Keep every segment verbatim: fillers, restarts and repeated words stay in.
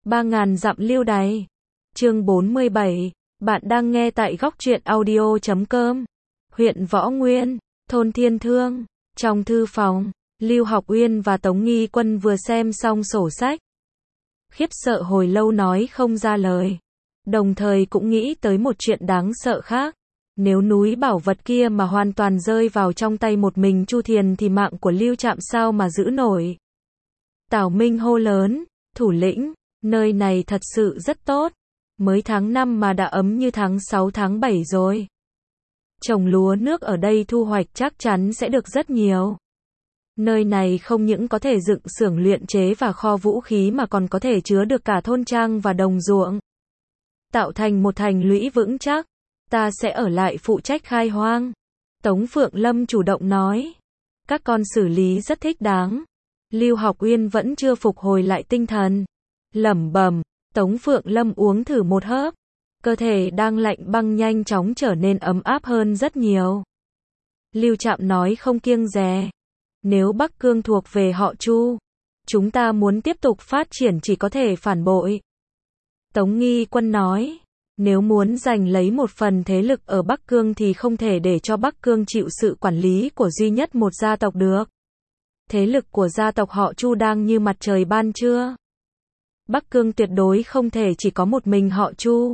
Ba ngàn dặm lưu đày. Chương bốn mươi bảy. Bạn đang nghe tại góc truyện audio chấm com. Huyện Võ Nguyên, thôn Thiên Thương. Trong thư phòng, Lưu Học Uyên và Tống Nghi Quân vừa xem xong sổ sách. Khiếp sợ hồi lâu nói không ra lời. Đồng thời cũng nghĩ tới một chuyện đáng sợ khác. Nếu núi bảo vật kia mà hoàn toàn rơi vào trong tay một mình Chu Thiền thì mạng của Lưu Trạm sao mà giữ nổi. Tào Minh hô lớn, thủ lĩnh, nơi này thật sự rất tốt. Mới tháng năm mà đã ấm như tháng sáu tháng bảy rồi. Trồng lúa nước ở đây thu hoạch chắc chắn sẽ được rất nhiều. Nơi này không những có thể dựng xưởng luyện chế và kho vũ khí mà còn có thể chứa được cả thôn trang và đồng ruộng. Tạo thành một thành lũy vững chắc. Ta sẽ ở lại phụ trách khai hoang. Tống Phượng Lâm chủ động nói. Các con xử lý rất thích đáng. Lưu Học Uyên vẫn chưa phục hồi lại tinh thần. Lẩm bẩm, Tống Phượng Lâm uống thử một hớp. Cơ thể đang lạnh băng nhanh chóng trở nên ấm áp hơn rất nhiều. Lưu Trạm nói không kiêng dè. Nếu Bắc Cương thuộc về họ Chu, chúng ta muốn tiếp tục phát triển chỉ có thể phản bội. Tống Nghi Quân nói. Nếu muốn giành lấy một phần thế lực ở Bắc Cương thì không thể để cho Bắc Cương chịu sự quản lý của duy nhất một gia tộc được. Thế lực của gia tộc họ Chu đang như mặt trời ban trưa. Bắc Cương tuyệt đối không thể chỉ có một mình họ Chu.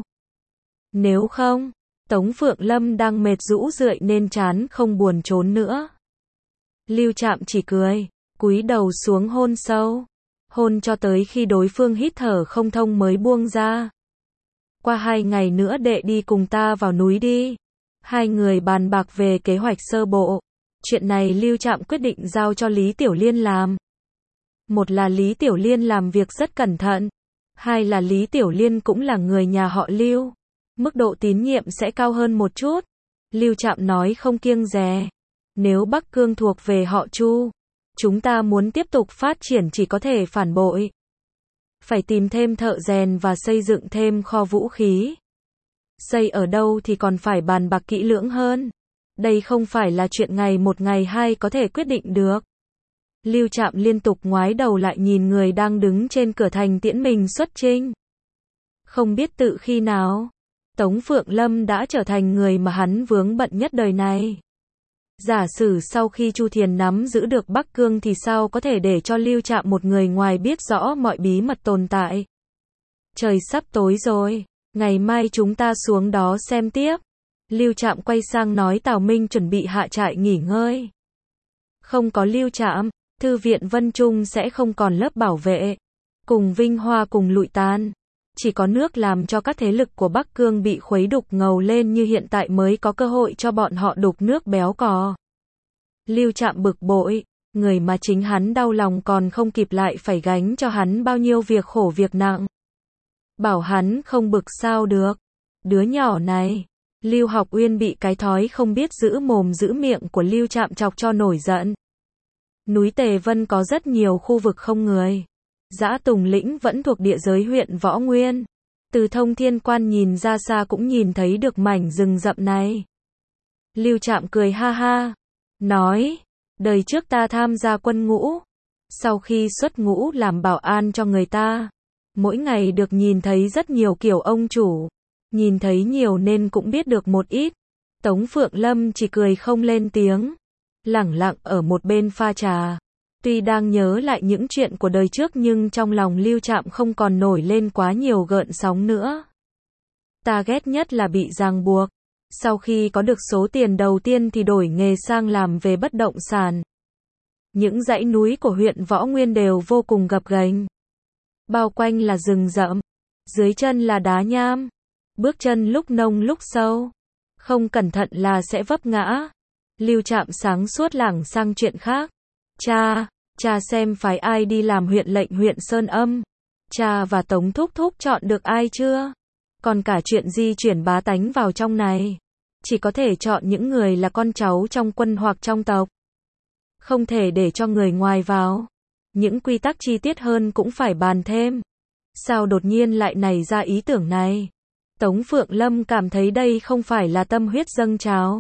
Nếu không, Tống Phượng Lâm đang mệt rũ rượi nên chán không buồn trốn nữa. Lưu Trạm chỉ cười, cúi đầu xuống hôn sâu. Hôn cho tới khi đối phương hít thở không thông mới buông ra. Qua hai ngày nữa đệ đi cùng ta vào núi đi. Hai người bàn bạc về kế hoạch sơ bộ. Chuyện này Lưu Trạm quyết định giao cho Lý Tiểu Liên làm. Một là Lý Tiểu Liên làm việc rất cẩn thận. Hai là Lý Tiểu Liên cũng là người nhà họ Lưu. Mức độ tín nhiệm sẽ cao hơn một chút. Lưu Trạm nói không kiêng dè. Nếu Bắc Cương thuộc về họ Chu, chúng ta muốn tiếp tục phát triển chỉ có thể phản bội. Phải tìm thêm thợ rèn và xây dựng thêm kho vũ khí. Xây ở đâu thì còn phải bàn bạc kỹ lưỡng hơn. Đây không phải là chuyện ngày một ngày hai có thể quyết định được. Lưu Trạm liên tục ngoái đầu lại nhìn người đang đứng trên cửa thành tiễn mình xuất chinh. Không biết tự khi nào, Tống Phượng Lâm đã trở thành người mà hắn vướng bận nhất đời này. Giả sử sau khi Chu Thiền nắm giữ được Bắc Cương thì sao có thể để cho Lưu Trạm một người ngoài biết rõ mọi bí mật tồn tại. Trời sắp tối rồi, ngày mai chúng ta xuống đó xem tiếp. Lưu Trạm quay sang nói Tào Minh chuẩn bị hạ trại nghỉ ngơi. Không có Lưu Trạm, Thư viện Vân Trung sẽ không còn lớp bảo vệ. Cùng Vinh Hoa cùng lụi tan. Chỉ có nước làm cho các thế lực của Bắc Cương bị khuấy đục ngầu lên như hiện tại mới có cơ hội cho bọn họ đục nước béo cò. Lưu Trạm bực bội, người mà chính hắn đau lòng còn không kịp lại phải gánh cho hắn bao nhiêu việc khổ việc nặng. Bảo hắn không bực sao được. Đứa nhỏ này, Lưu Học Uyên bị cái thói không biết giữ mồm giữ miệng của Lưu Trạm chọc cho nổi giận. Núi Tề Vân có rất nhiều khu vực không người. Dã Tùng Lĩnh vẫn thuộc địa giới huyện Võ Nguyên. Từ Thông Thiên Quan nhìn ra xa cũng nhìn thấy được mảnh rừng rậm này. Lưu Trạm cười ha ha, nói, đời trước ta tham gia quân ngũ. Sau khi xuất ngũ làm bảo an cho người ta, mỗi ngày được nhìn thấy rất nhiều kiểu ông chủ. Nhìn thấy nhiều nên cũng biết được một ít. Tống Phượng Lâm chỉ cười không lên tiếng, lẳng lặng ở một bên pha trà. Tuy đang nhớ lại những chuyện của đời trước nhưng trong lòng Lưu Trạm không còn nổi lên quá nhiều gợn sóng nữa. Ta ghét nhất là bị ràng buộc. Sau khi có được số tiền đầu tiên thì đổi nghề sang làm về bất động sản. Những dãy núi của huyện Võ Nguyên đều vô cùng gập ghềnh. Bao quanh là rừng rậm. Dưới chân là đá nham. Bước chân lúc nông lúc sâu. Không cẩn thận là sẽ vấp ngã. Lưu Trạm sáng suốt lảng sang chuyện khác. Cha, cha xem phái ai đi làm huyện lệnh huyện Sơn Âm. Cha và Tống Thúc Thúc chọn được ai chưa? Còn cả chuyện di chuyển bá tánh vào trong này. Chỉ có thể chọn những người là con cháu trong quân hoặc trong tộc. Không thể để cho người ngoài vào. Những quy tắc chi tiết hơn cũng phải bàn thêm. Sao đột nhiên lại nảy ra ý tưởng này? Tống Phượng Lâm cảm thấy đây không phải là tâm huyết dâng trào.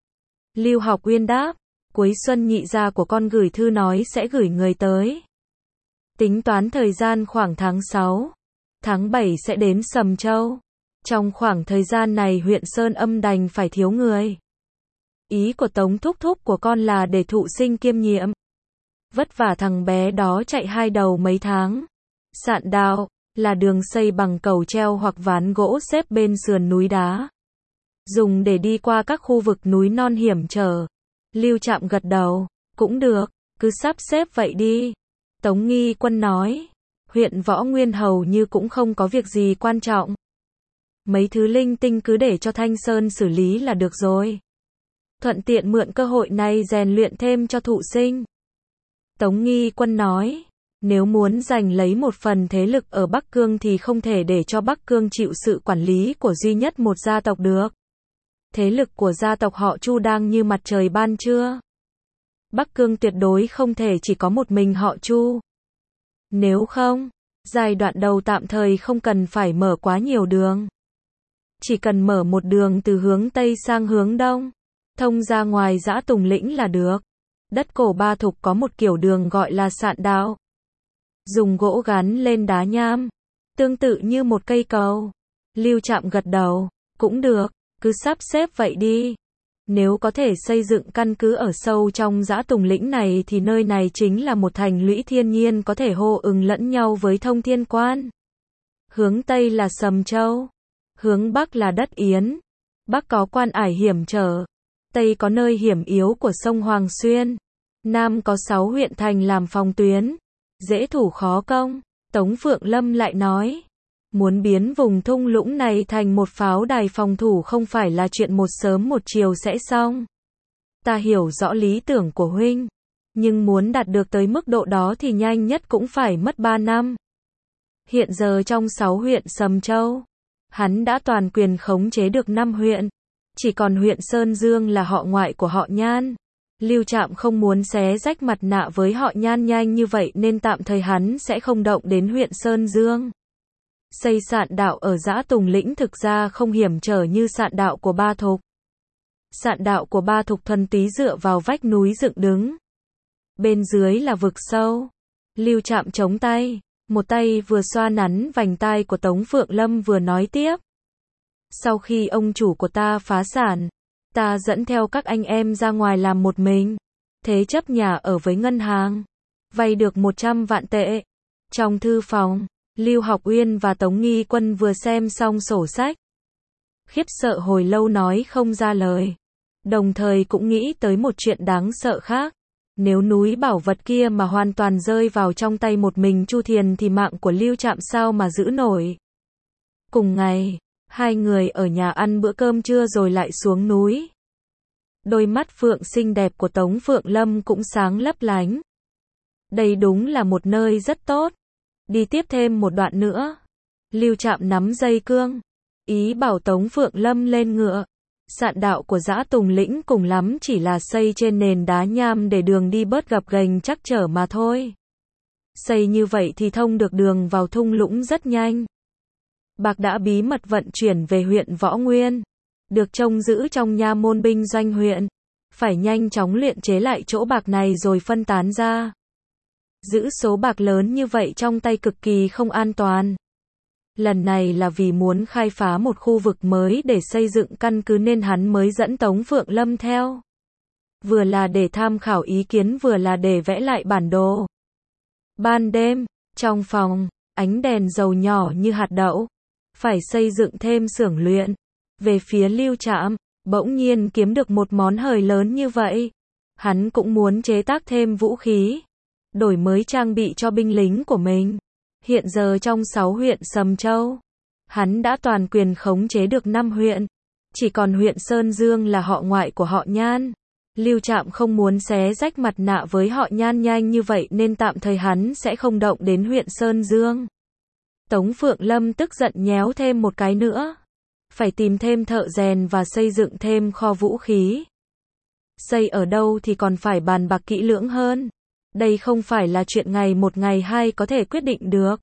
Lưu Học Uyên đáp, cuối xuân nhị gia của con gửi thư nói sẽ gửi người tới. Tính toán thời gian khoảng tháng sáu. tháng bảy sẽ đến Sầm Châu. Trong khoảng thời gian này huyện Sơn Âm đành phải thiếu người. Ý của Tống thúc thúc của con là để thụ sinh kiêm nhiệm. Vất vả thằng bé đó chạy hai đầu mấy tháng. Sạn đạo là đường xây bằng cầu treo hoặc ván gỗ xếp bên sườn núi đá, dùng để đi qua các khu vực núi non hiểm trở. Lưu Trạm gật đầu, cũng được, cứ sắp xếp vậy đi. Tống Nghi Quân nói, huyện Võ Nguyên hầu như cũng không có việc gì quan trọng. Mấy thứ linh tinh cứ để cho Thanh Sơn xử lý là được rồi. Thuận tiện mượn cơ hội này rèn luyện thêm cho thụ sinh. Tống Nghi Quân nói, nếu muốn giành lấy một phần thế lực ở Bắc Cương thì không thể để cho Bắc Cương chịu sự quản lý của duy nhất một gia tộc được. Thế lực của gia tộc họ Chu đang như mặt trời ban trưa. Bắc Cương tuyệt đối không thể chỉ có một mình họ Chu. Nếu không, giai đoạn đầu tạm thời không cần phải mở quá nhiều đường. Chỉ cần mở một đường từ hướng Tây sang hướng Đông, thông ra ngoài Dã Tùng Lĩnh là được. Đất cổ Ba Thục có một kiểu đường gọi là sạn đạo. Dùng gỗ gắn lên đá nham, tương tự như một cây cầu. Lưu Trạm gật đầu, cũng được, cứ sắp xếp vậy đi. Nếu có thể xây dựng căn cứ ở sâu trong Dã Tùng Lĩnh này thì nơi này chính là một thành lũy thiên nhiên có thể hô ứng lẫn nhau với Thông Thiên Quan. Hướng Tây là Sầm Châu, hướng Bắc là đất Yến. Bắc có quan ải hiểm trở, Tây có nơi hiểm yếu của sông Hoàng Xuyên, Nam có sáu huyện thành làm phòng tuyến, dễ thủ khó công. Tống Phượng Lâm lại nói, muốn biến vùng thung lũng này thành một pháo đài phòng thủ không phải là chuyện một sớm một chiều sẽ xong. Ta hiểu rõ lý tưởng của huynh, nhưng muốn đạt được tới mức độ đó thì nhanh nhất cũng phải mất ba năm. Hiện giờ trong sáu huyện Sầm Châu, hắn đã toàn quyền khống chế được năm huyện, chỉ còn huyện Sơn Dương là họ ngoại của họ Nhan. Lưu Trạm không muốn xé rách mặt nạ với họ Nhan nhanh như vậy nên tạm thời hắn sẽ không động đến huyện Sơn Dương. Xây sạn đạo ở Dã Tùng Lĩnh thực ra không hiểm trở như sạn đạo của Ba Thục. Sạn đạo của Ba Thục thuần túy dựa vào vách núi dựng đứng. Bên dưới là vực sâu. Lưu Trạm chống tay, một tay vừa xoa nắn vành tai của Tống Phượng Lâm vừa nói tiếp. Sau khi ông chủ của ta phá sản, ta dẫn theo các anh em ra ngoài làm một mình, thế chấp nhà ở với ngân hàng, vay được một trăm vạn tệ. Trong thư phòng, Lưu Học Uyên và Tống Nghi Quân vừa xem xong sổ sách. Khiếp sợ hồi lâu nói không ra lời. Đồng thời cũng nghĩ tới một chuyện đáng sợ khác. Nếu núi bảo vật kia mà hoàn toàn rơi vào trong tay một mình Chu Thiền thì mạng của Lưu Trạm sao mà giữ nổi. Cùng ngày, hai người ở nhà ăn bữa cơm trưa rồi lại xuống núi. Đôi mắt phượng xinh đẹp của Tống Phượng Lâm cũng sáng lấp lánh. Đây đúng là một nơi rất tốt. Đi tiếp thêm một đoạn nữa. Lưu Trạm nắm dây cương, ý bảo Tống Phượng Lâm lên ngựa. Sạn đạo của Dã Tùng Lĩnh cùng lắm chỉ là xây trên nền đá nham để đường đi bớt gập ghềnh trắc trở mà thôi. Xây như vậy thì thông được đường vào thung lũng rất nhanh. Bạc đã bí mật vận chuyển về huyện Võ Nguyên, được trông giữ trong nha môn binh doanh huyện. Phải nhanh chóng luyện chế lại chỗ bạc này rồi phân tán ra. Giữ số bạc lớn như vậy trong tay cực kỳ không an toàn. Lần này là vì muốn khai phá một khu vực mới để xây dựng căn cứ nên hắn mới dẫn Tống Phượng Lâm theo. Vừa là để tham khảo ý kiến vừa là để vẽ lại bản đồ. Ban đêm, trong phòng, ánh đèn dầu nhỏ như hạt đậu. Phải xây dựng thêm xưởng luyện. Về phía Lưu Trạm, bỗng nhiên kiếm được một món hời lớn như vậy. Hắn cũng muốn chế tác thêm vũ khí, đổi mới trang bị cho binh lính của mình. Hiện giờ trong sáu huyện Sầm Châu, hắn đã toàn quyền khống chế được năm huyện, chỉ còn huyện Sơn Dương là họ ngoại của họ Nhan. Lưu Trạm không muốn xé rách mặt nạ với họ Nhan nhanh như vậy nên tạm thời hắn sẽ không động đến huyện Sơn Dương. Tống Phượng Lâm tức giận nhéo thêm một cái nữa. Phải tìm thêm thợ rèn và xây dựng thêm kho vũ khí. Xây ở đâu thì còn phải bàn bạc kỹ lưỡng hơn. Đây không phải là chuyện ngày một ngày hai có thể quyết định được.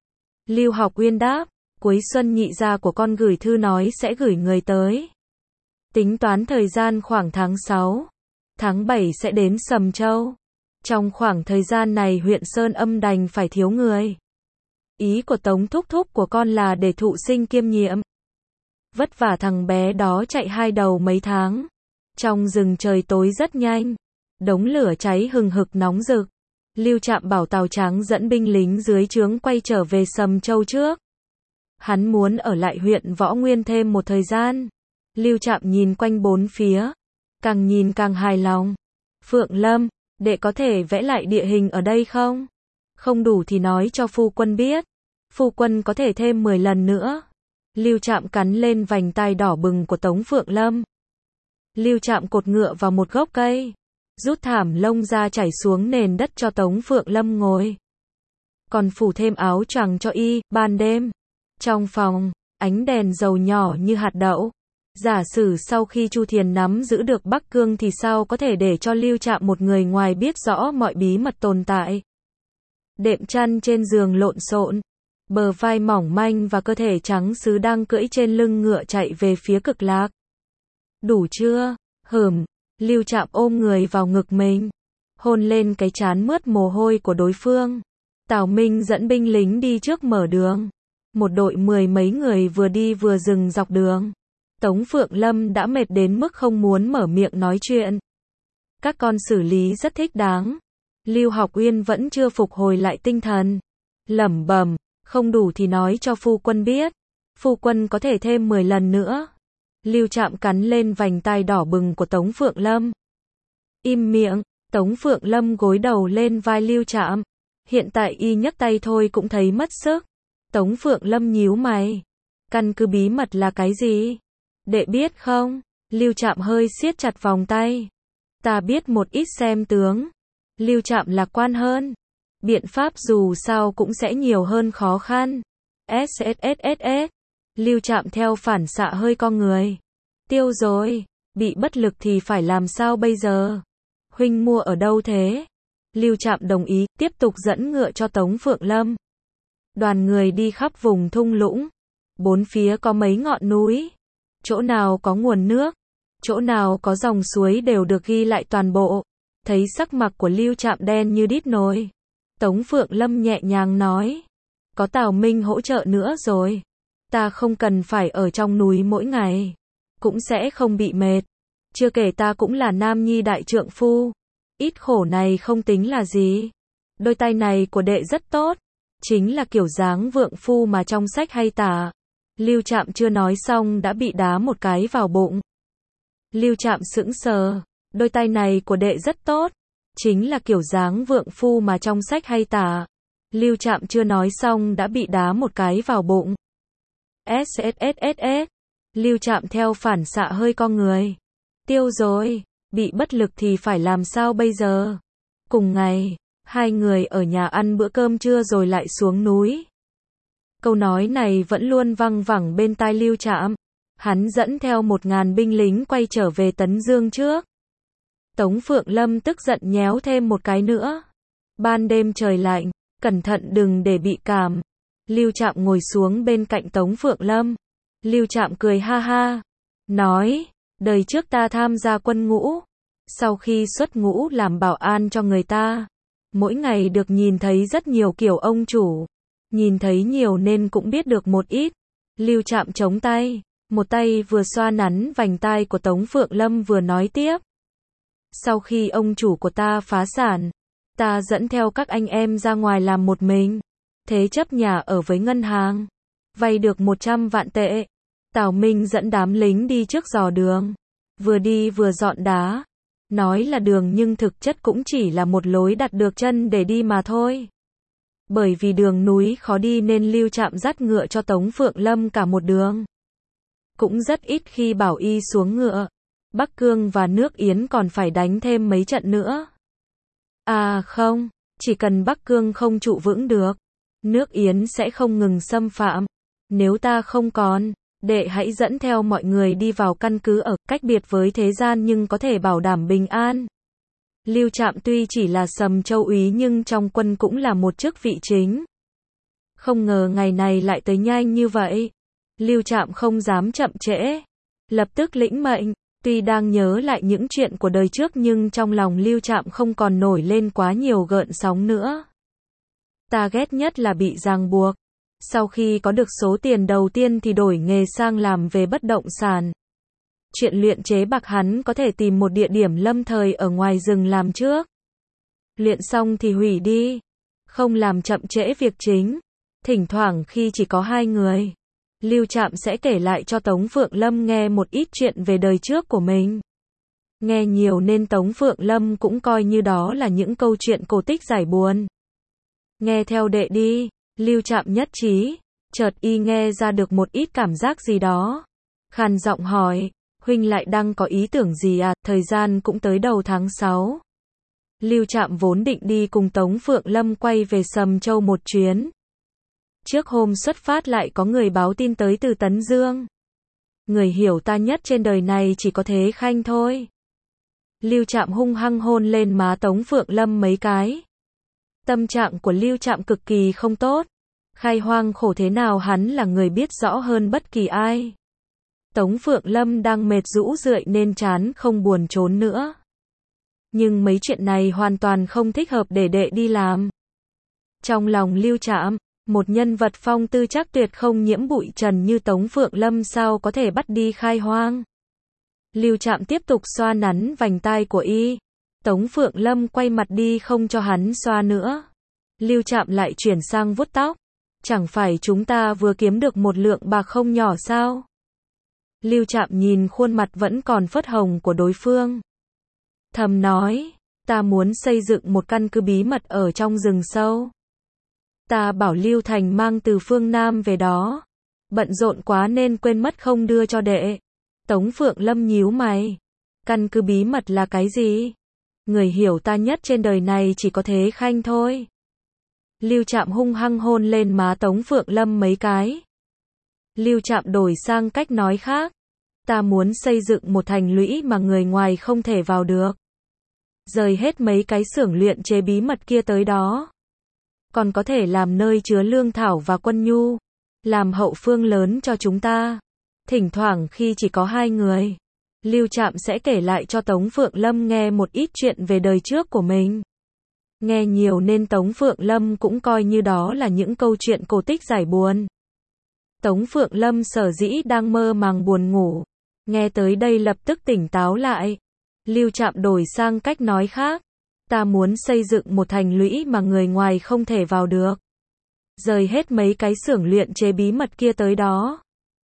Lưu Học Uyên đáp, cuối xuân nhị gia của con gửi thư nói sẽ gửi người tới. Tính toán thời gian khoảng tháng sáu, tháng bảy sẽ đến Sầm Châu. Trong khoảng thời gian này huyện Sơn Âm đành phải thiếu người. Ý của Tống thúc thúc của con là để thụ sinh kiêm nhiệm. Vất vả thằng bé đó chạy hai đầu mấy tháng. Trong rừng trời tối rất nhanh. Đống lửa cháy hừng hực nóng rực. Lưu Trạm bảo Tào Tráng dẫn binh lính dưới trướng quay trở về Sầm Châu trước. Hắn muốn ở lại huyện Võ Nguyên thêm một thời gian. Lưu Trạm nhìn quanh bốn phía. Càng nhìn càng hài lòng. Phượng Lâm, đệ có thể vẽ lại địa hình ở đây không? Không đủ thì nói cho phu quân biết. Phu quân có thể thêm mười lần nữa. Lưu Trạm cắn lên vành tai đỏ bừng của Tống Phượng Lâm. Lưu Trạm cột ngựa vào một gốc cây. Rút thảm lông ra trải xuống nền đất cho Tống Phượng Lâm ngồi. Còn phủ thêm áo choàng cho y. Ban đêm, trong phòng, ánh đèn dầu nhỏ như hạt đậu. Giả sử sau khi Chu Thiền nắm giữ được Bắc Cương thì sao có thể để cho Lưu Trạm một người ngoài biết rõ mọi bí mật tồn tại. Đệm chăn trên giường lộn xộn, bờ vai mỏng manh và cơ thể trắng sứ đang cưỡi trên lưng ngựa chạy về phía Cực Lạc. Đủ chưa? Hửm, Lưu Trạm ôm người vào ngực mình, hôn lên cái trán mướt mồ hôi của đối phương. Tào Minh dẫn binh lính đi trước mở đường. Một đội mười mấy người vừa đi vừa dừng dọc đường. Tống Phượng Lâm đã mệt đến mức không muốn mở miệng nói chuyện. Các con xử lý rất thích đáng. Lưu Học Uyên vẫn chưa phục hồi lại tinh thần. Lẩm bẩm, không đủ thì nói cho phu quân biết. Phu quân có thể thêm mười lần nữa. Lưu Trạm cắn lên vành tai đỏ bừng của Tống Phượng Lâm. Im miệng, Tống Phượng Lâm gối đầu lên vai Lưu Trạm. Hiện tại y nhấc tay thôi cũng thấy mất sức. Tống Phượng Lâm nhíu mày. Căn cứ bí mật là cái gì? Đệ biết không? Lưu Trạm hơi siết chặt vòng tay. Ta biết một ít xem tướng. Lưu Trạm lạc quan hơn. Biện pháp dù sao cũng sẽ nhiều hơn khó khăn. ét ét ét ét ét. Lưu Trạm theo phản xạ hơi co người. Tiêu rồi. Bị bất lực thì phải làm sao bây giờ? Huynh mua ở đâu thế? Lưu Trạm đồng ý, tiếp tục dẫn ngựa cho Tống Phượng Lâm. Đoàn người đi khắp vùng thung lũng. Bốn phía có mấy ngọn núi. Chỗ nào có nguồn nước, chỗ nào có dòng suối đều được ghi lại toàn bộ. Thấy sắc mặt của Lưu Trạm đen như đít nồi. Tống Phượng Lâm nhẹ nhàng nói. Có Tào Minh hỗ trợ nữa rồi. Ta không cần phải ở trong núi mỗi ngày. Cũng sẽ không bị mệt. Chưa kể ta cũng là nam nhi đại trượng phu. Ít khổ này không tính là gì. Đôi tay này của đệ rất tốt. Chính là kiểu dáng vượng phu mà trong sách hay tả. Lưu Trạm chưa nói xong đã bị đá một cái vào bụng. Lưu Trạm sững sờ. Đôi tay này của đệ rất tốt. Chính là kiểu dáng vượng phu mà trong sách hay tả. Lưu Trạm chưa nói xong đã bị đá một cái vào bụng. ét ét ét ét ét. Lưu Trạm theo phản xạ hơi co người. Tiêu rồi. Bị bất lực thì phải làm sao bây giờ? Cùng ngày, hai người ở nhà ăn bữa cơm trưa rồi lại xuống núi. Câu nói này vẫn luôn văng vẳng bên tai Lưu Trạm. Hắn dẫn theo một ngàn binh lính quay trở về Tấn Dương trước. Tống Phượng Lâm tức giận nhéo thêm một cái nữa. Ban đêm trời lạnh, cẩn thận đừng để bị cảm. Lưu Trạm ngồi xuống bên cạnh Tống Phượng Lâm. Lưu Trạm cười ha ha. Nói, đời trước ta tham gia quân ngũ. Sau khi xuất ngũ làm bảo an cho người ta. Mỗi ngày được nhìn thấy rất nhiều kiểu ông chủ. Nhìn thấy nhiều nên cũng biết được một ít. Lưu Trạm chống tay. Một tay vừa xoa nắn vành tai của Tống Phượng Lâm vừa nói tiếp. Sau khi ông chủ của ta phá sản, ta dẫn theo các anh em ra ngoài làm một mình. Thế chấp nhà ở với ngân hàng. Vay được một trăm vạn tệ. Tào Minh dẫn đám lính đi trước dò đường. Vừa đi vừa dọn đá. Nói là đường nhưng thực chất cũng chỉ là một lối đặt được chân để đi mà thôi. Bởi vì đường núi khó đi nên Lưu Trạm dắt ngựa cho Tống Phượng Lâm cả một đường. Cũng rất ít khi bảo y xuống ngựa. Bắc Cương và nước Yến còn phải đánh thêm mấy trận nữa. À không, chỉ cần Bắc Cương không trụ vững được, nước Yến sẽ không ngừng xâm phạm. Nếu ta không còn, đệ hãy dẫn theo mọi người đi vào căn cứ ở cách biệt với thế gian nhưng có thể bảo đảm bình an. Lưu Trạm tuy chỉ là Sầm Châu úy nhưng trong quân cũng là một chức vị chính. Không ngờ ngày này lại tới nhanh như vậy. Lưu Trạm không dám chậm trễ. Lập tức lĩnh mệnh. Tuy đang nhớ lại những chuyện của đời trước nhưng trong lòng Lưu Trạm không còn nổi lên quá nhiều gợn sóng nữa. Ta ghét nhất là bị ràng buộc. Sau khi có được số tiền đầu tiên thì đổi nghề sang làm về bất động sản. Chuyện luyện chế bạc hắn có thể tìm một địa điểm lâm thời ở ngoài rừng làm trước. Luyện xong thì hủy đi, không làm chậm trễ việc chính. Thỉnh thoảng khi chỉ có hai người, Lưu Trạm sẽ kể lại cho Tống Phượng Lâm nghe một ít chuyện về đời trước của mình. Nghe nhiều nên Tống Phượng Lâm cũng coi như đó là những câu chuyện cổ tích giải buồn. Nghe theo đệ đi, Lưu Trạm nhất trí. Chợt y nghe ra được một ít cảm giác gì đó. Khàn giọng hỏi, huynh lại đang có ý tưởng gì à, thời gian cũng tới đầu tháng sáu. Lưu Trạm vốn định đi cùng Tống Phượng Lâm quay về Sầm Châu một chuyến. Trước hôm xuất phát lại có người báo tin tới từ Tấn Dương. Người hiểu ta nhất trên đời này chỉ có Thế Khanh thôi. Lưu Trạm hung hăng hôn lên má Tống Phượng Lâm mấy cái. Tâm trạng của Lưu Trạm cực kỳ không tốt. Khai hoang khổ thế nào hắn là người biết rõ hơn bất kỳ ai. Tống Phượng Lâm đang mệt rũ rượi nên chán không buồn trốn nữa. Nhưng mấy chuyện này hoàn toàn không thích hợp để đệ đi làm. Trong lòng Lưu Trạm, một nhân vật phong tư chắc tuyệt không nhiễm bụi trần như Tống Phượng Lâm sao có thể bắt đi khai hoang. Lưu Trạm tiếp tục xoa nắn vành tai của y. Tống Phượng Lâm quay mặt đi không cho hắn xoa nữa. Lưu Trạm lại chuyển sang vuốt tóc. Chẳng phải chúng ta vừa kiếm được một lượng bạc không nhỏ sao? Lưu Trạm nhìn khuôn mặt vẫn còn phớt hồng của đối phương. Thầm nói, ta muốn xây dựng một căn cứ bí mật ở trong rừng sâu. Ta bảo Lưu Thành mang từ phương Nam về đó. Bận rộn quá nên quên mất không đưa cho đệ. Tống Phượng Lâm nhíu mày. Căn cứ bí mật là cái gì? Người hiểu ta nhất trên đời này chỉ có Thế Khanh thôi. Lưu Trạm hung hăng hôn lên má Tống Phượng Lâm mấy cái. Lưu Trạm đổi sang cách nói khác. Ta muốn xây dựng một thành lũy mà người ngoài không thể vào được. Rời hết mấy cái xưởng luyện chế bí mật kia tới đó. Còn có thể làm nơi chứa lương thảo và quân nhu. Làm hậu phương lớn cho chúng ta. Thỉnh thoảng khi chỉ có hai người, Lưu Trạm sẽ kể lại cho Tống Phượng Lâm nghe một ít chuyện về đời trước của mình. Nghe nhiều nên Tống Phượng Lâm cũng coi như đó là những câu chuyện cổ tích giải buồn. Tống Phượng Lâm sở dĩ đang mơ màng buồn ngủ. Nghe tới đây lập tức tỉnh táo lại. Lưu Trạm đổi sang cách nói khác. Ta muốn xây dựng một thành lũy mà người ngoài không thể vào được. Rời hết mấy cái xưởng luyện chế bí mật kia tới đó.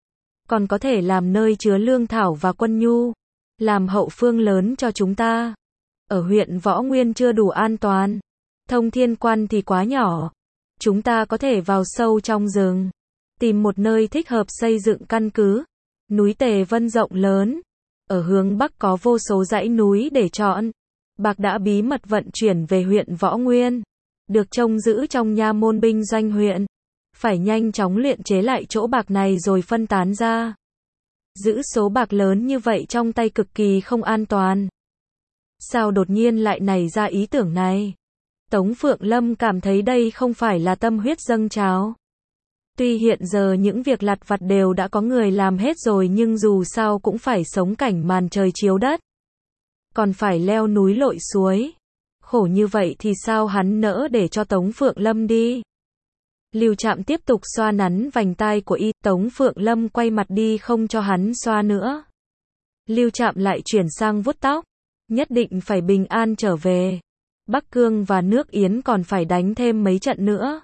Còn có thể làm nơi chứa lương thảo và quân nhu. Làm hậu phương lớn cho chúng ta. Ở huyện Võ Nguyên chưa đủ an toàn. Thông Thiên Quan thì quá nhỏ. Chúng ta có thể vào sâu trong rừng. Tìm một nơi thích hợp xây dựng căn cứ. Núi Tề Vân rộng lớn. Ở hướng Bắc có vô số dãy núi để chọn. Bạc đã bí mật vận chuyển về huyện Võ Nguyên. Được trông giữ trong nha môn binh doanh huyện. Phải nhanh chóng luyện chế lại chỗ bạc này rồi phân tán ra. Giữ số bạc lớn như vậy trong tay cực kỳ không an toàn. Sao đột nhiên lại nảy ra ý tưởng này? Tống Phượng Lâm cảm thấy đây không phải là tâm huyết dâng trào. Tuy hiện giờ những việc lặt vặt đều đã có người làm hết rồi nhưng dù sao cũng phải sống cảnh màn trời chiếu đất. Còn phải leo núi lội suối. Khổ như vậy thì sao hắn nỡ để cho Tống Phượng Lâm đi? Lưu Trạm tiếp tục xoa nắn vành tai của y. Tống Phượng Lâm quay mặt đi không cho hắn xoa nữa. Lưu Trạm lại chuyển sang vuốt tóc. Nhất định phải bình an trở về. Bắc Cương và nước Yến còn phải đánh thêm mấy trận nữa.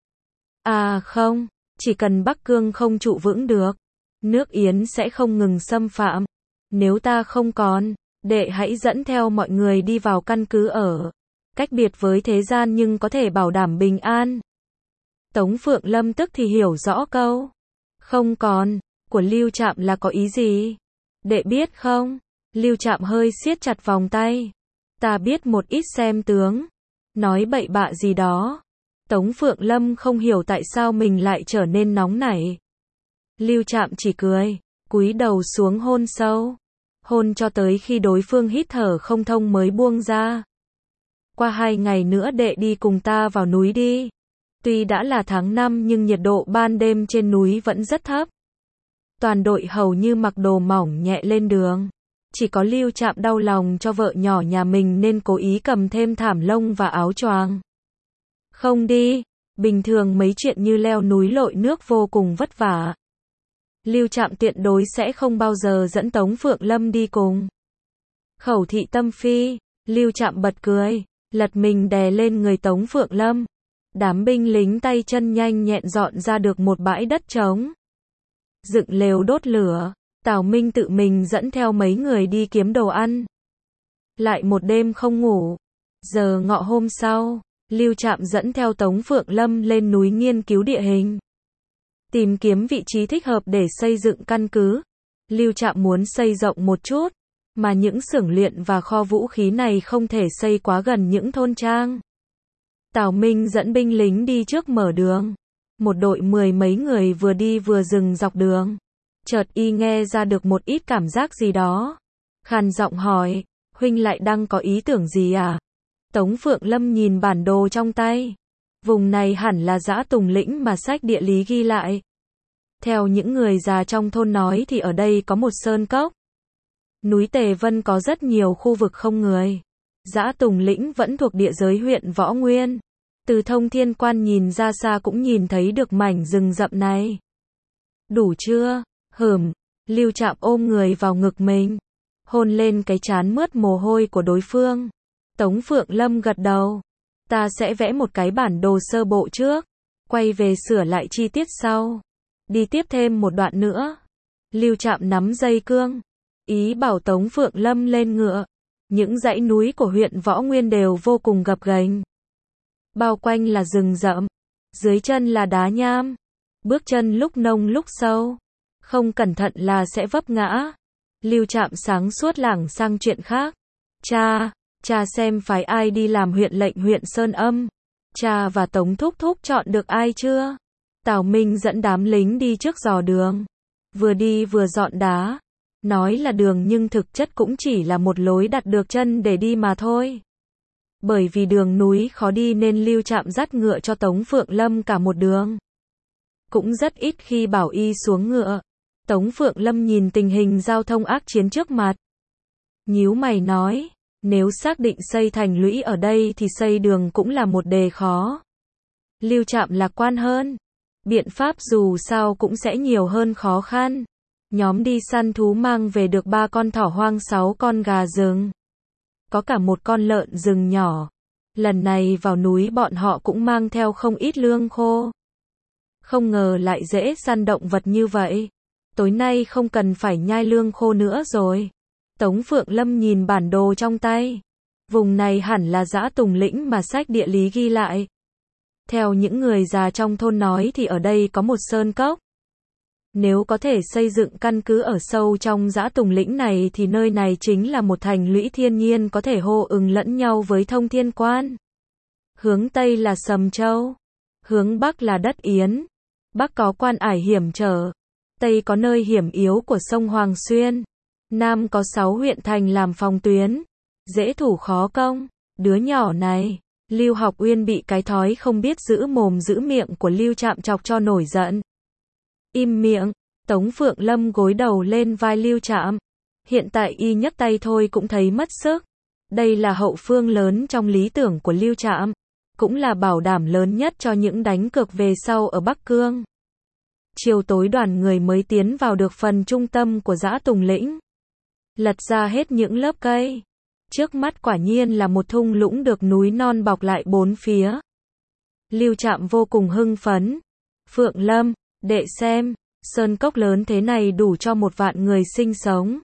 À không, chỉ cần Bắc Cương không trụ vững được, nước Yến sẽ không ngừng xâm phạm. Nếu ta không còn, đệ hãy dẫn theo mọi người đi vào căn cứ ở. Cách biệt với thế gian nhưng có thể bảo đảm bình an. Tống Phượng Lâm tức thì hiểu rõ câu không còn của Lưu Trạm là có ý gì. Đệ biết không? Lưu Trạm hơi siết chặt vòng tay. Ta biết một ít xem tướng. Nói bậy bạ gì đó. Tống Phượng Lâm không hiểu tại sao mình lại trở nên nóng nảy. Lưu Trạm chỉ cười, cúi đầu xuống hôn sâu. Hôn cho tới khi đối phương hít thở không thông mới buông ra. Qua hai ngày nữa đệ đi cùng ta vào núi đi. Tuy đã là tháng năm nhưng nhiệt độ ban đêm trên núi vẫn rất thấp. Toàn đội hầu như mặc đồ mỏng nhẹ lên đường. Chỉ có Lưu Trạm đau lòng cho vợ nhỏ nhà mình nên cố ý cầm thêm thảm lông và áo choàng. Không đi, Bình thường mấy chuyện như leo núi lội nước vô cùng vất vả. Lưu Trạm tuyệt đối sẽ không bao giờ dẫn Tống Phượng Lâm đi cùng. Khẩu thị tâm phi, Lưu Trạm bật cười, lật mình đè lên người Tống Phượng Lâm. Đám binh lính tay chân nhanh nhẹn dọn ra được một bãi đất trống. Dựng lều đốt lửa, Tào Minh tự mình dẫn theo mấy người đi kiếm đồ ăn. Lại một đêm không ngủ. Giờ ngọ hôm sau, Lưu Trạm dẫn theo Tống Phượng Lâm lên núi nghiên cứu địa hình. Tìm kiếm vị trí thích hợp để xây dựng căn cứ. Lưu Trạm muốn xây rộng một chút, mà những xưởng luyện và kho vũ khí này không thể xây quá gần những thôn trang. Tào Minh dẫn binh lính đi trước mở đường. Một đội mười mấy người vừa đi vừa dừng dọc đường. Chợt y nghe ra được một ít cảm giác gì đó. Khàn giọng hỏi, huynh lại đang có ý tưởng gì à? Tống Phượng Lâm nhìn bản đồ trong tay. Vùng này hẳn là Dã Tùng Lĩnh mà sách địa lý ghi lại. Theo những người già trong thôn nói thì ở đây có một sơn cốc. Núi Tề Vân có rất nhiều khu vực không người. Dã Tùng Lĩnh vẫn thuộc địa giới huyện Võ Nguyên. Từ thông thiên quan nhìn ra xa cũng nhìn thấy được mảnh rừng rậm này. Đủ chưa? Hửm. Lưu Trạm ôm người vào ngực mình. Hôn lên cái trán mướt mồ hôi của đối phương. Tống Phượng Lâm gật đầu. Ta sẽ vẽ một cái bản đồ sơ bộ trước. Quay về sửa lại chi tiết sau. Đi tiếp thêm một đoạn nữa. Lưu Trạm nắm dây cương. Ý bảo Tống Phượng Lâm lên ngựa. Những dãy núi của huyện Võ Nguyên đều vô cùng gập ghềnh. Bao quanh là rừng rậm. Dưới chân là đá nham. Bước chân lúc nông lúc sâu. Không cẩn thận là sẽ vấp ngã. Lưu Trạm sáng suốt lảng sang chuyện khác. Cha, cha xem phái ai đi làm huyện lệnh huyện Sơn Âm. Cha và Tống Thúc Thúc chọn được ai chưa? Tào Minh dẫn đám lính đi trước dò đường. Vừa đi vừa dọn đá. Nói là đường nhưng thực chất cũng chỉ là một lối đặt được chân để đi mà thôi. Bởi vì đường núi khó đi nên Lưu Trạm dắt ngựa cho Tống Phượng Lâm cả một đường. Cũng rất ít khi bảo y xuống ngựa. Tống Phượng Lâm nhìn tình hình giao thông ác chiến trước mặt. Nhíu mày nói, nếu xác định xây thành lũy ở đây thì xây đường cũng là một đề khó. Lưu Trạm lạc quan hơn. Biện pháp dù sao cũng sẽ nhiều hơn khó khăn. Nhóm đi săn thú mang về được ba con thỏ hoang, sáu con gà rừng. Có cả một con lợn rừng nhỏ. Lần này vào núi bọn họ cũng mang theo không ít lương khô. Không ngờ lại dễ săn động vật như vậy. Tối nay không cần phải nhai lương khô nữa rồi. Tống Phượng Lâm nhìn bản đồ trong tay. Vùng này hẳn là Dã Tùng Lĩnh mà sách địa lý ghi lại. Theo những người già trong thôn nói thì ở đây có một sơn cốc. Nếu có thể xây dựng căn cứ ở sâu trong Dã Tùng Lĩnh này thì nơi này chính là một thành lũy thiên nhiên có thể hô ứng lẫn nhau với thông thiên quan. Hướng Tây là Sầm Châu. Hướng Bắc là đất Yến. Bắc có Quan Ải hiểm trở. Tây có nơi hiểm yếu của sông Hoàng Xuyên. Nam có sáu huyện thành làm phòng tuyến. Dễ thủ khó công. Đứa nhỏ này, Lưu Học Uyên bị cái thói không biết giữ mồm giữ miệng của Lưu Trạm chọc cho nổi giận. Im miệng. Tống Phượng Lâm gối đầu lên vai Lưu Trạm. Hiện tại y nhấc tay thôi cũng thấy mất sức. Đây là hậu phương lớn trong lý tưởng của Lưu Trạm. Cũng là bảo đảm lớn nhất cho những đánh cược về sau ở Bắc Cương. Chiều tối đoàn người mới tiến vào được phần trung tâm của Dã Tùng Lĩnh. Lật ra hết những lớp cây. Trước mắt quả nhiên là một thung lũng được núi non bọc lại bốn phía. Lưu Trạm vô cùng hưng phấn. Phượng Lâm, đệ xem, sơn cốc lớn thế này đủ cho một vạn người sinh sống.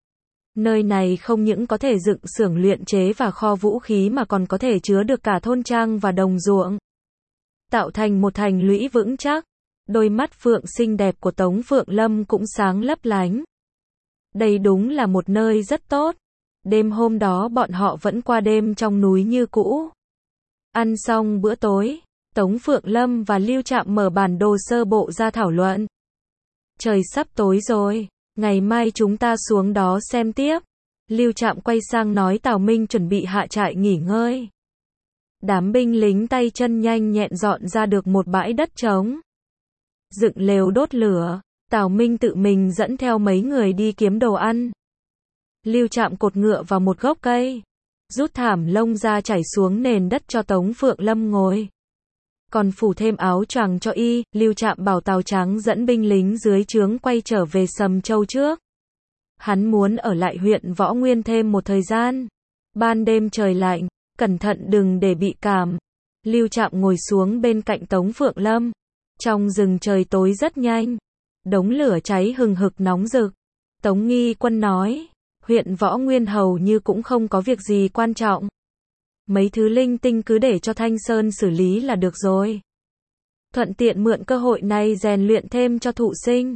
Nơi này không những có thể dựng xưởng luyện chế và kho vũ khí mà còn có thể chứa được cả thôn trang và đồng ruộng. Tạo thành một thành lũy vững chắc. Đôi mắt phượng xinh đẹp của Tống Phượng Lâm cũng sáng lấp lánh. Đây đúng là một nơi rất tốt. Đêm hôm đó bọn họ vẫn qua đêm trong núi như cũ. Ăn xong bữa tối, Tống Phượng Lâm và Lưu Trạm mở bản đồ sơ bộ ra thảo luận. Trời sắp tối rồi, ngày mai chúng ta xuống đó xem tiếp. Lưu Trạm quay sang nói Tào Minh chuẩn bị hạ trại nghỉ ngơi. Đám binh lính tay chân nhanh nhẹn dọn ra được một bãi đất trống. Dựng lều đốt lửa, Tào Minh tự mình dẫn theo mấy người đi kiếm đồ ăn. Lưu Trạm cột ngựa vào một gốc cây, rút thảm lông ra trải xuống nền đất cho Tống Phượng Lâm ngồi. còn phủ thêm áo choàng cho y. Lưu Trạm bảo Tào Tráng dẫn binh lính dưới trướng quay trở về Sầm Châu trước. Hắn muốn ở lại huyện Võ Nguyên thêm một thời gian. Ban đêm trời lạnh, cẩn thận đừng để bị cảm. Lưu Trạm ngồi xuống bên cạnh Tống Phượng Lâm. Trong rừng trời tối rất nhanh. Đống lửa cháy hừng hực nóng rực. Tống Nghi Quân nói, huyện Võ Nguyên hầu như cũng không có việc gì quan trọng. Mấy thứ linh tinh cứ để cho Thanh Sơn xử lý là được rồi. Thuận tiện mượn cơ hội này rèn luyện thêm cho thụ sinh.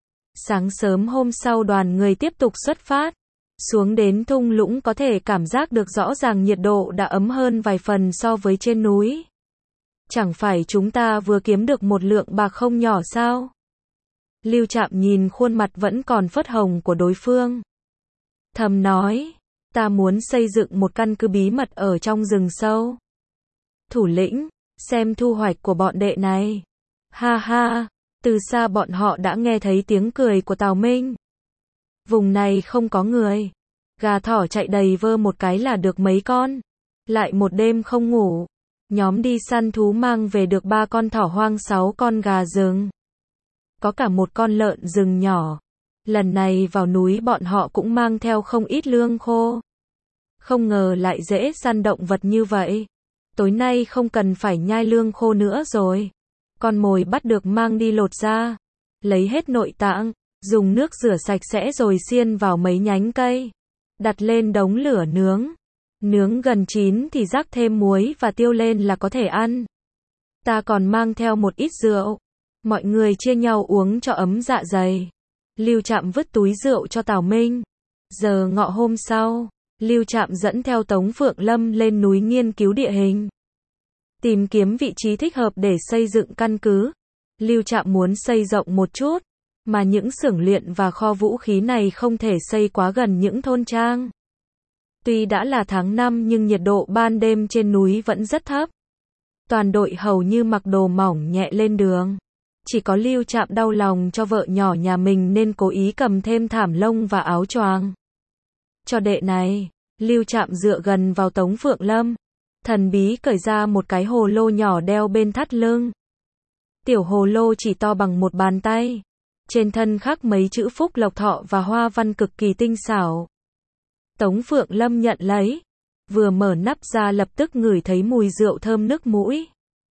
Sáng sớm hôm sau đoàn người tiếp tục xuất phát. Xuống đến thung lũng có thể cảm giác được rõ ràng nhiệt độ đã ấm hơn vài phần so với trên núi. Chẳng phải chúng ta vừa kiếm được một lượng bạc không nhỏ sao? Lưu Trạm nhìn khuôn mặt vẫn còn phớt hồng của đối phương. Thầm nói, ta muốn xây dựng một căn cứ bí mật ở trong rừng sâu. Thủ lĩnh, xem thu hoạch của bọn đệ này. Ha ha, từ xa bọn họ đã nghe thấy tiếng cười của Tào Minh. Vùng này không có người. Gà thỏ chạy đầy vơ một cái là được mấy con. Lại một đêm không ngủ. Nhóm đi săn thú mang về được ba con thỏ hoang, sáu con gà rừng. Có cả một con lợn rừng nhỏ. Lần này vào núi bọn họ cũng mang theo không ít lương khô. Không ngờ lại dễ săn động vật như vậy. Tối nay không cần phải nhai lương khô nữa rồi. Con mồi bắt được mang đi lột ra. Lấy hết nội tạng. Dùng nước rửa sạch sẽ rồi xiên vào mấy nhánh cây. Đặt lên đống lửa nướng. Nướng gần chín thì rắc thêm muối và tiêu lên là có thể ăn. Ta còn mang theo một ít rượu. Mọi người chia nhau uống cho ấm dạ dày. Lưu Trạm vứt túi rượu cho Tào Minh. Giờ ngọ hôm sau, Lưu Trạm dẫn theo Tống Phượng Lâm lên núi nghiên cứu địa hình. Tìm kiếm vị trí thích hợp để xây dựng căn cứ. Lưu Trạm muốn xây rộng một chút. Mà những xưởng luyện và kho vũ khí này không thể xây quá gần những thôn trang. Tuy đã là tháng năm nhưng nhiệt độ ban đêm trên núi vẫn rất thấp. Toàn đội hầu như mặc đồ mỏng nhẹ lên đường. Chỉ có Lưu Trạm đau lòng cho vợ nhỏ nhà mình nên cố ý cầm thêm thảm lông và áo choàng. Cho đệ này, Lưu Trạm dựa gần vào Tống Phượng Lâm. Thần bí cởi ra một cái hồ lô nhỏ đeo bên thắt lưng. Tiểu hồ lô chỉ to bằng một bàn tay. Trên thân khắc mấy chữ phúc lộc thọ và hoa văn cực kỳ tinh xảo. Tống Phượng Lâm nhận lấy. Vừa mở nắp ra lập tức ngửi thấy mùi rượu thơm nức mũi.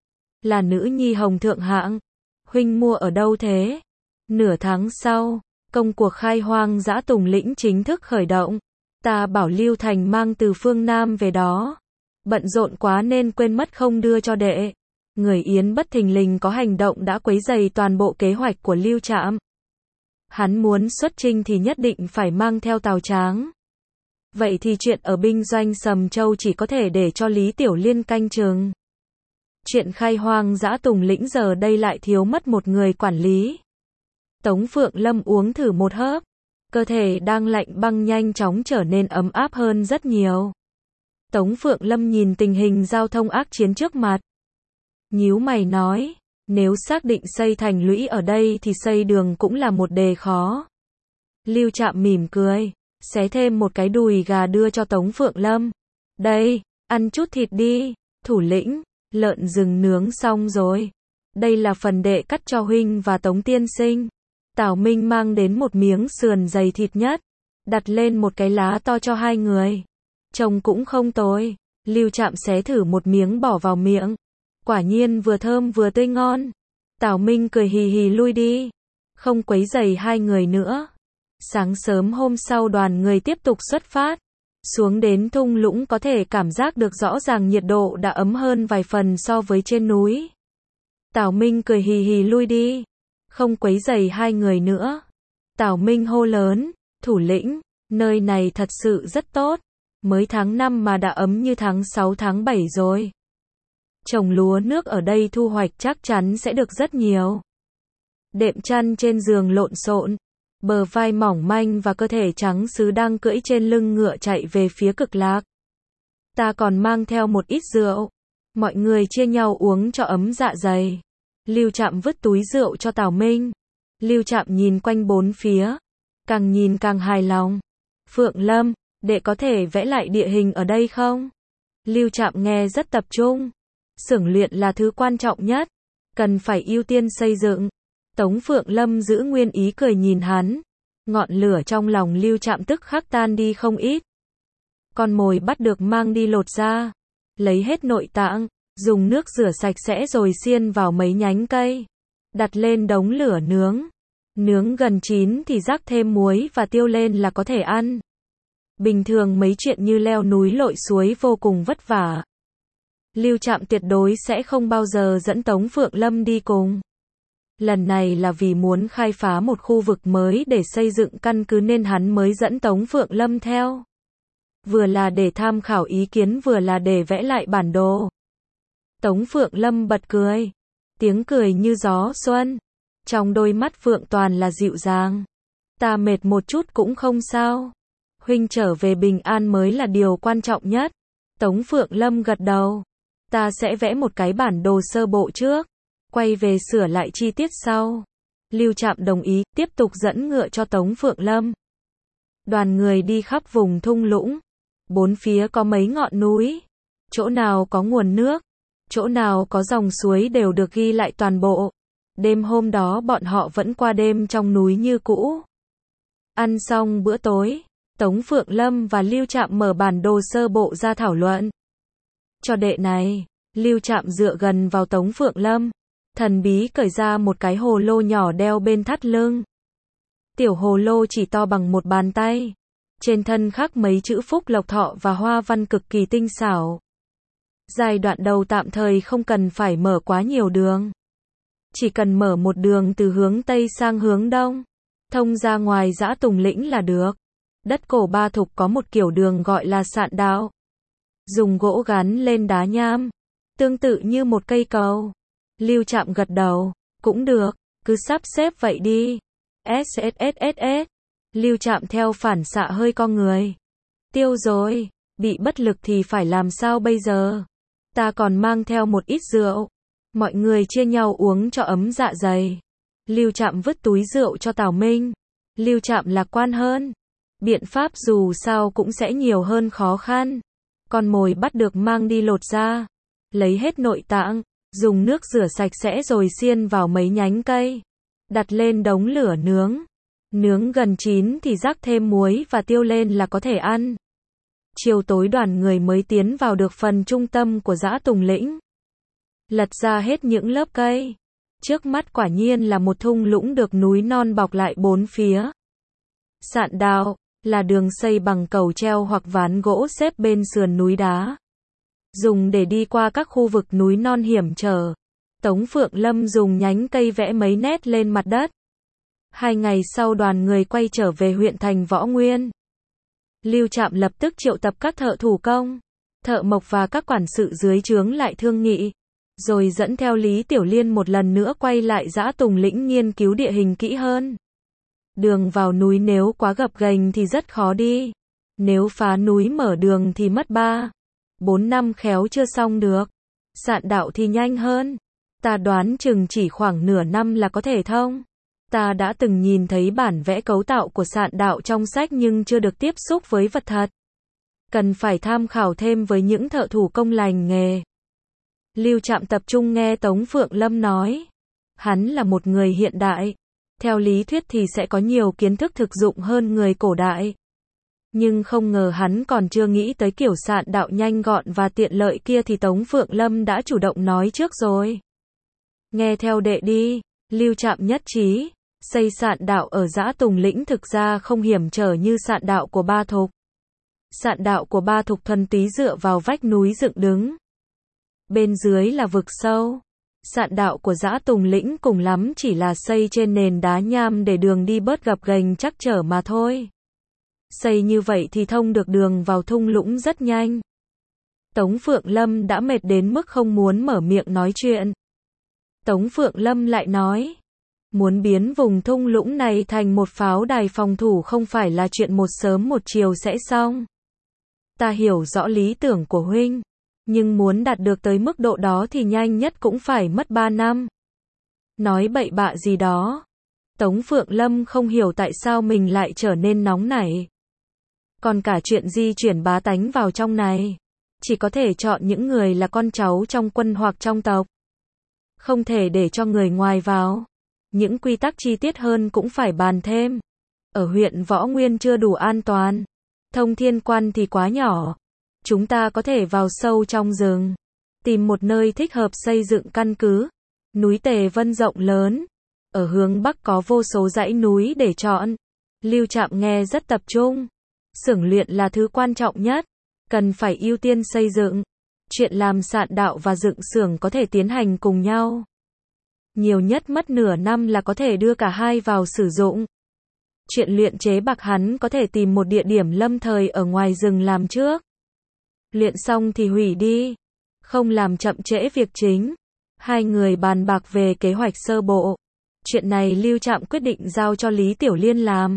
Là nữ nhi hồng thượng hạng. Huynh mua ở đâu thế? Nửa tháng sau, công cuộc khai hoang dã Tùng Lĩnh chính thức khởi động. Ta bảo Lưu Thành mang từ phương Nam về đó. Bận rộn quá nên quên mất không đưa cho đệ. Người Yến bất thình lình có hành động đã quấy rầy toàn bộ kế hoạch của Lưu Trạm. Hắn muốn xuất chinh thì nhất định phải mang theo Tào Tráng. Vậy thì chuyện ở binh doanh Sầm Châu chỉ có thể để cho Lý Tiểu Liên canh chừng. Chuyện khai hoang dã Tùng Lĩnh giờ đây lại thiếu mất một người quản lý. Tống Phượng Lâm uống thử một hớp. Cơ thể đang lạnh băng nhanh chóng trở nên ấm áp hơn rất nhiều. Tống Phượng Lâm nhìn tình hình giao thông ác chiến trước mặt. Nhíu mày nói, nếu xác định xây thành lũy ở đây thì xây đường cũng là một đề khó. Lưu Trạm mỉm cười, xé thêm một cái đùi gà đưa cho Tống Phượng Lâm. Đây, ăn chút thịt đi, thủ lĩnh, lợn rừng nướng xong rồi. Đây là phần đệ cắt cho huynh và Tống tiên sinh. Tào Minh mang đến một miếng sườn dày thịt nhất, đặt lên một cái lá to cho hai người. Trông cũng không tồi. Lưu Trạm xé thử một miếng bỏ vào miệng. Quả nhiên vừa thơm vừa tươi ngon. Tào Minh cười hì hì lui đi. Không quấy rầy hai người nữa. Sáng sớm hôm sau đoàn người tiếp tục xuất phát. Xuống đến thung lũng có thể cảm giác được rõ ràng nhiệt độ đã ấm hơn vài phần so với trên núi. Tào Minh cười hì hì lui đi. Không quấy rầy hai người nữa. Tào Minh hô lớn, thủ lĩnh, nơi này thật sự rất tốt. Mới tháng năm mà đã ấm như tháng sáu tháng bảy rồi. Trồng lúa nước ở đây thu hoạch chắc chắn sẽ được rất nhiều. Đệm chăn trên giường lộn xộn. Bờ vai mỏng manh và cơ thể trắng sứ đang cưỡi trên lưng ngựa chạy về phía Cực Lạc. Ta còn mang theo một ít rượu. Mọi người chia nhau uống cho ấm dạ dày. Lưu Trạm vứt túi rượu cho Tào Minh. Lưu Trạm nhìn quanh bốn phía. Càng nhìn càng hài lòng. Phượng Lâm, đệ có thể vẽ lại địa hình ở đây không? Lưu Trạm nghe rất tập trung. xưởng luyện là thứ quan trọng nhất, cần phải ưu tiên xây dựng. Tống Phượng Lâm giữ nguyên ý cười nhìn hắn, ngọn lửa trong lòng Lưu Trạm tức khắc tan đi không ít. Con mồi bắt được mang đi lột ra, lấy hết nội tạng, dùng nước rửa sạch sẽ rồi xiên vào mấy nhánh cây, đặt lên đống lửa nướng. Nướng gần chín thì rắc thêm muối và tiêu lên là có thể ăn. Bình thường mấy chuyện như leo núi lội suối vô cùng vất vả. Lưu Trạm tuyệt đối sẽ không bao giờ dẫn Tống Phượng Lâm đi cùng. Lần này là vì muốn khai phá một khu vực mới để xây dựng căn cứ nên hắn mới dẫn Tống Phượng Lâm theo. Vừa là để tham khảo ý kiến vừa là để vẽ lại bản đồ. Tống Phượng Lâm bật cười. Tiếng cười như gió xuân. Trong đôi mắt Phượng toàn là dịu dàng. Ta mệt một chút cũng không sao. Huynh trở về bình an mới là điều quan trọng nhất. Tống Phượng Lâm gật đầu. Ta sẽ vẽ một cái bản đồ sơ bộ trước, quay về sửa lại chi tiết sau. Lưu Trạm đồng ý, tiếp tục dẫn ngựa cho Tống Phượng Lâm. Đoàn người đi khắp vùng thung lũng. Bốn phía có mấy ngọn núi. Chỗ nào có nguồn nước, chỗ nào có dòng suối đều được ghi lại toàn bộ. Đêm hôm đó bọn họ vẫn qua đêm trong núi như cũ. Ăn xong bữa tối, Tống Phượng Lâm và Lưu Trạm mở bản đồ sơ bộ ra thảo luận. Cho đệ này, Lưu Trạm dựa gần vào Tống Phượng Lâm, thần bí cởi ra một cái hồ lô nhỏ đeo bên thắt lưng. Tiểu hồ lô chỉ to bằng một bàn tay, trên thân khắc mấy chữ phúc lộc thọ và hoa văn cực kỳ tinh xảo. Giai đoạn đầu tạm thời không cần phải mở quá nhiều đường. Chỉ cần mở một đường từ hướng Tây sang hướng Đông, thông ra ngoài Dã Tùng Lĩnh là được. Đất cổ Ba Thục có một kiểu đường gọi là sạn đạo. Dùng gỗ gắn lên đá nham, tương tự như một cây cầu. Lưu Trạm gật đầu, cũng được, cứ sắp xếp vậy đi. ét. Lưu Trạm theo phản xạ hơi co người. Tiêu rồi, bị bất lực thì phải làm sao bây giờ? Ta còn mang theo một ít rượu. Mọi người chia nhau uống cho ấm dạ dày. Lưu Trạm vứt túi rượu cho Tào Minh. Lưu Trạm lạc quan hơn. Biện pháp dù sao cũng sẽ nhiều hơn khó khăn. Con mồi bắt được mang đi lột ra, lấy hết nội tạng, dùng nước rửa sạch sẽ rồi xiên vào mấy nhánh cây, đặt lên đống lửa nướng. Nướng gần chín thì rắc thêm muối và tiêu lên là có thể ăn. Chiều tối đoàn người mới tiến vào được phần trung tâm của Dã Tùng Lĩnh. Lật ra hết những lớp cây. Trước mắt quả nhiên là một thung lũng được núi non bọc lại bốn phía. Sạn đạo là đường xây bằng cầu treo hoặc ván gỗ xếp bên sườn núi đá, dùng để đi qua các khu vực núi non hiểm trở. Tống Phượng Lâm dùng nhánh cây vẽ mấy nét lên mặt đất. Hai ngày sau đoàn người quay trở về huyện thành Võ Nguyên. Lưu Trạm lập tức triệu tập các thợ thủ công, thợ mộc và các quản sự dưới trướng lại thương nghị, rồi dẫn theo Lý Tiểu Liên một lần nữa quay lại Dã Tùng Lĩnh nghiên cứu địa hình kỹ hơn. Đường vào núi nếu quá gập ghềnh thì rất khó đi. Nếu phá núi mở đường thì mất ba, bốn năm khéo chưa xong được. Sạn đạo thì nhanh hơn. Ta đoán chừng chỉ khoảng nửa năm là có thể thông. Ta đã từng nhìn thấy bản vẽ cấu tạo của sạn đạo trong sách nhưng chưa được tiếp xúc với vật thật. Cần phải tham khảo thêm với những thợ thủ công lành nghề. Lưu Trạm tập trung nghe Tống Phượng Lâm nói. Hắn là một người hiện đại. Theo lý thuyết thì sẽ có nhiều kiến thức thực dụng hơn người cổ đại. Nhưng không ngờ hắn còn chưa nghĩ tới kiểu sạn đạo nhanh gọn và tiện lợi kia thì Tống Phượng Lâm đã chủ động nói trước rồi. Nghe theo đệ đi, Lưu Trạm nhất trí. Xây sạn đạo ở Dã Tùng Lĩnh thực ra không hiểm trở như sạn đạo của Ba Thục. Sạn đạo của Ba Thục thuần túy dựa vào vách núi dựng đứng. Bên dưới là vực sâu. Sạn đạo của Dã Tùng Lĩnh cùng lắm chỉ là xây trên nền đá nham để đường đi bớt gập ghềnh chắc trở mà thôi. Xây như vậy thì thông được đường vào thung lũng rất nhanh. Tống Phượng Lâm đã mệt đến mức không muốn mở miệng nói chuyện. Tống Phượng Lâm lại nói, muốn biến vùng thung lũng này thành một pháo đài phòng thủ không phải là chuyện một sớm một chiều sẽ xong. Ta hiểu rõ lý tưởng của huynh, nhưng muốn đạt được tới mức độ đó thì nhanh nhất cũng phải mất ba năm. Nói bậy bạ gì đó. Tống Phượng Lâm không hiểu tại sao mình lại trở nên nóng nảy. Còn cả chuyện di chuyển bá tánh vào trong này. chỉ có thể chọn những người là con cháu trong quân hoặc trong tộc. Không thể để cho người ngoài vào. Những quy tắc chi tiết hơn cũng phải bàn thêm. Ở huyện Võ Nguyên chưa đủ an toàn. Thông Thiên Quan thì quá nhỏ. Chúng ta có thể vào sâu trong rừng. Tìm một nơi thích hợp xây dựng căn cứ. Núi Tề Vân rộng lớn. Ở hướng Bắc có vô số dãy núi để chọn. Lưu Trạm nghe rất tập trung. Xưởng luyện là thứ quan trọng nhất. Cần phải ưu tiên xây dựng. Chuyện làm sạn đạo và dựng xưởng có thể tiến hành cùng nhau. Nhiều nhất mất nửa năm là có thể đưa cả hai vào sử dụng. Chuyện luyện chế bạc hắn có thể tìm một địa điểm lâm thời ở ngoài rừng làm trước. Luyện xong thì hủy đi. Không làm chậm trễ việc chính. Hai người bàn bạc về kế hoạch sơ bộ. Chuyện này Lưu Trạm quyết định giao cho Lý Tiểu Liên làm.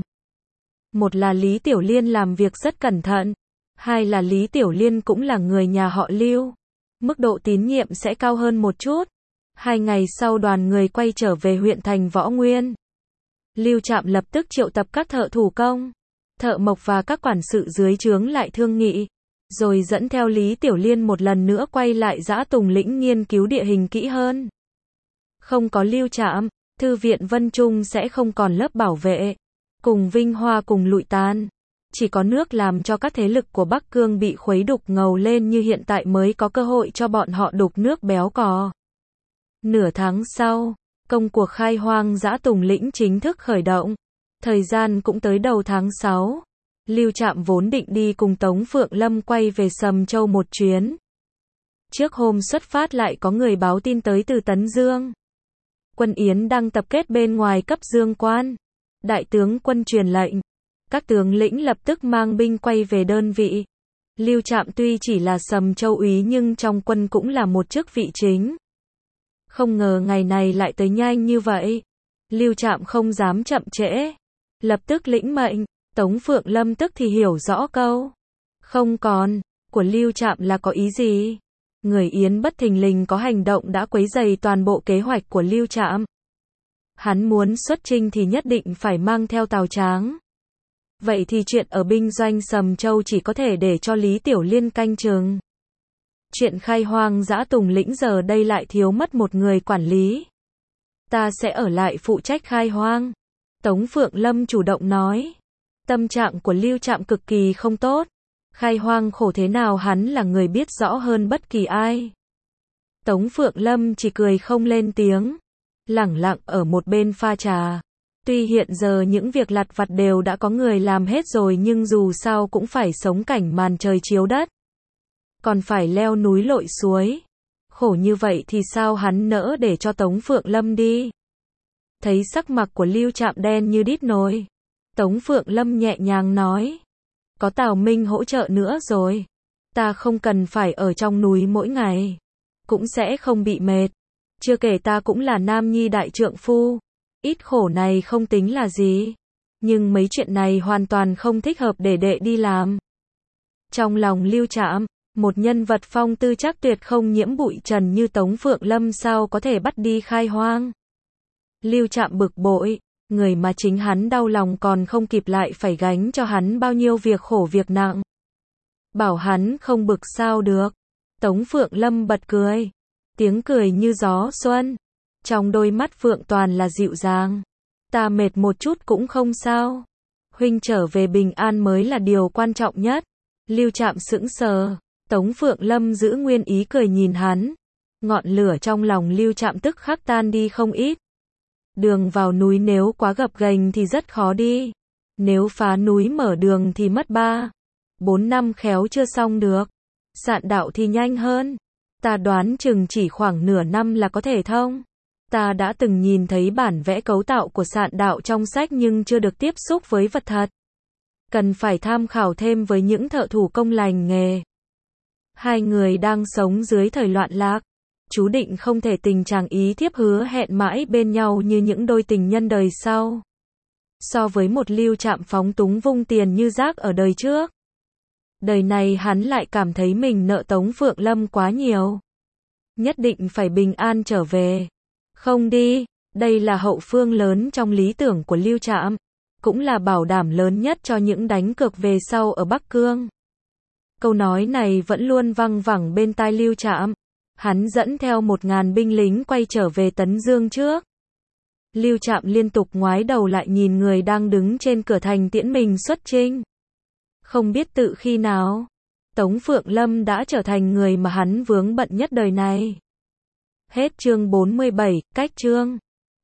Một là Lý Tiểu Liên làm việc rất cẩn thận. Hai là Lý Tiểu Liên cũng là người nhà họ Lưu. Mức độ tín nhiệm sẽ cao hơn một chút. Hai ngày sau đoàn người quay trở về huyện thành Võ Nguyên. Lưu Trạm lập tức triệu tập các thợ thủ công, thợ mộc và các quản sự dưới trướng lại thương nghị. Rồi dẫn theo Lý Tiểu Liên một lần nữa quay lại Dã Tùng Lĩnh nghiên cứu địa hình kỹ hơn. Không có Lưu Trạm, Thư viện Vân Trung sẽ không còn lớp bảo vệ. Cùng Vinh Hoa cùng lụi tan. Chỉ có nước làm cho các thế lực của Bắc Cương bị khuấy đục ngầu lên như hiện tại mới có cơ hội cho bọn họ đục nước béo cò. Nửa tháng sau, công cuộc khai hoang Dã Tùng Lĩnh chính thức khởi động. Thời gian cũng tới đầu tháng sáu. Lưu Trạm vốn định đi cùng Tống Phượng Lâm quay về Sầm Châu một chuyến. Trước hôm xuất phát lại có người báo tin tới từ Tấn Dương. Quân Yến đang tập kết bên ngoài Cấp Dương Quan. Đại tướng quân truyền lệnh. Các tướng lĩnh lập tức mang binh quay về đơn vị. Lưu Trạm tuy chỉ là Sầm Châu úy nhưng trong quân cũng là một chức vị chính. Không ngờ ngày này lại tới nhanh như vậy. Lưu Trạm không dám chậm trễ. Lập tức lĩnh mệnh. Tống Phượng Lâm tức thì hiểu rõ câu không còn của Lưu Trạm là có ý gì. Người Yến bất thình lình có hành động đã quấy rầy toàn bộ kế hoạch của Lưu Trạm. Hắn muốn xuất chinh thì nhất định phải mang theo Tào Tráng. Vậy thì chuyện ở binh doanh Sầm Châu chỉ có thể để cho Lý Tiểu Liên canh chừng. Chuyện khai hoang Dã Tùng Lĩnh giờ đây lại thiếu mất một người quản lý. Ta sẽ ở lại phụ trách khai hoang. Tống Phượng Lâm chủ động nói. Tâm trạng của Lưu Trạm cực kỳ không tốt. Khai hoang khổ thế nào hắn là người biết rõ hơn bất kỳ ai. Tống Phượng Lâm chỉ cười không lên tiếng. Lẳng lặng ở một bên pha trà. Tuy hiện giờ những việc lặt vặt đều đã có người làm hết rồi nhưng dù sao cũng phải sống cảnh màn trời chiếu đất. Còn phải leo núi lội suối. Khổ như vậy thì sao hắn nỡ để cho Tống Phượng Lâm đi. Thấy sắc mặt của Lưu Trạm đen như đít nồi. Tống Phượng Lâm nhẹ nhàng nói. Có Tào Minh hỗ trợ nữa rồi. Ta không cần phải ở trong núi mỗi ngày. Cũng sẽ không bị mệt. Chưa kể ta cũng là nam nhi đại trượng phu. Ít khổ này không tính là gì. Nhưng mấy chuyện này hoàn toàn không thích hợp để đệ đi làm. Trong lòng Lưu Trạm, một nhân vật phong tư chắc tuyệt không nhiễm bụi trần như Tống Phượng Lâm sao có thể bắt đi khai hoang. Lưu Trạm bực bội. Người mà chính hắn đau lòng còn không kịp lại phải gánh cho hắn bao nhiêu việc khổ việc nặng. Bảo hắn không bực sao được. Tống Phượng Lâm bật cười. Tiếng cười như gió xuân. Trong đôi mắt Phượng toàn là dịu dàng. Ta mệt một chút cũng không sao. Huynh trở về bình an mới là điều quan trọng nhất. Lưu Trạm sững sờ. Tống Phượng Lâm giữ nguyên ý cười nhìn hắn. Ngọn lửa trong lòng Lưu Trạm tức khắc tan đi không ít. Đường vào núi nếu quá gập ghềnh thì rất khó đi. Nếu phá núi mở đường thì mất ba, bốn năm khéo chưa xong được. Sạn đạo thì nhanh hơn. Ta đoán chừng chỉ khoảng nửa năm là có thể thông. Ta đã từng nhìn thấy bản vẽ cấu tạo của sạn đạo trong sách nhưng chưa được tiếp xúc với vật thật. Cần phải tham khảo thêm với những thợ thủ công lành nghề. Hai người đang sống dưới thời loạn lạc. Chú định không thể tình trạng ý thiếp hứa hẹn mãi bên nhau như những đôi tình nhân đời sau. So với một Lưu Trạm phóng túng vung tiền như rác ở đời trước. Đời này hắn lại cảm thấy mình nợ Tống Phượng Lâm quá nhiều. Nhất định phải bình an trở về. Không đi, đây là hậu phương lớn trong lý tưởng của Lưu Trạm. Cũng là bảo đảm lớn nhất cho những đánh cược về sau ở Bắc Cương. Câu nói này vẫn luôn văng vẳng bên tai Lưu Trạm. Hắn dẫn theo một ngàn binh lính quay trở về Tấn Dương trước. Lưu Trạm liên tục ngoái đầu lại nhìn người đang đứng trên cửa thành tiễn mình xuất chinh. Không biết tự khi nào, Tống Phượng Lâm đã trở thành người mà hắn vướng bận nhất đời này. Hết chương bốn mươi bảy, cách chương.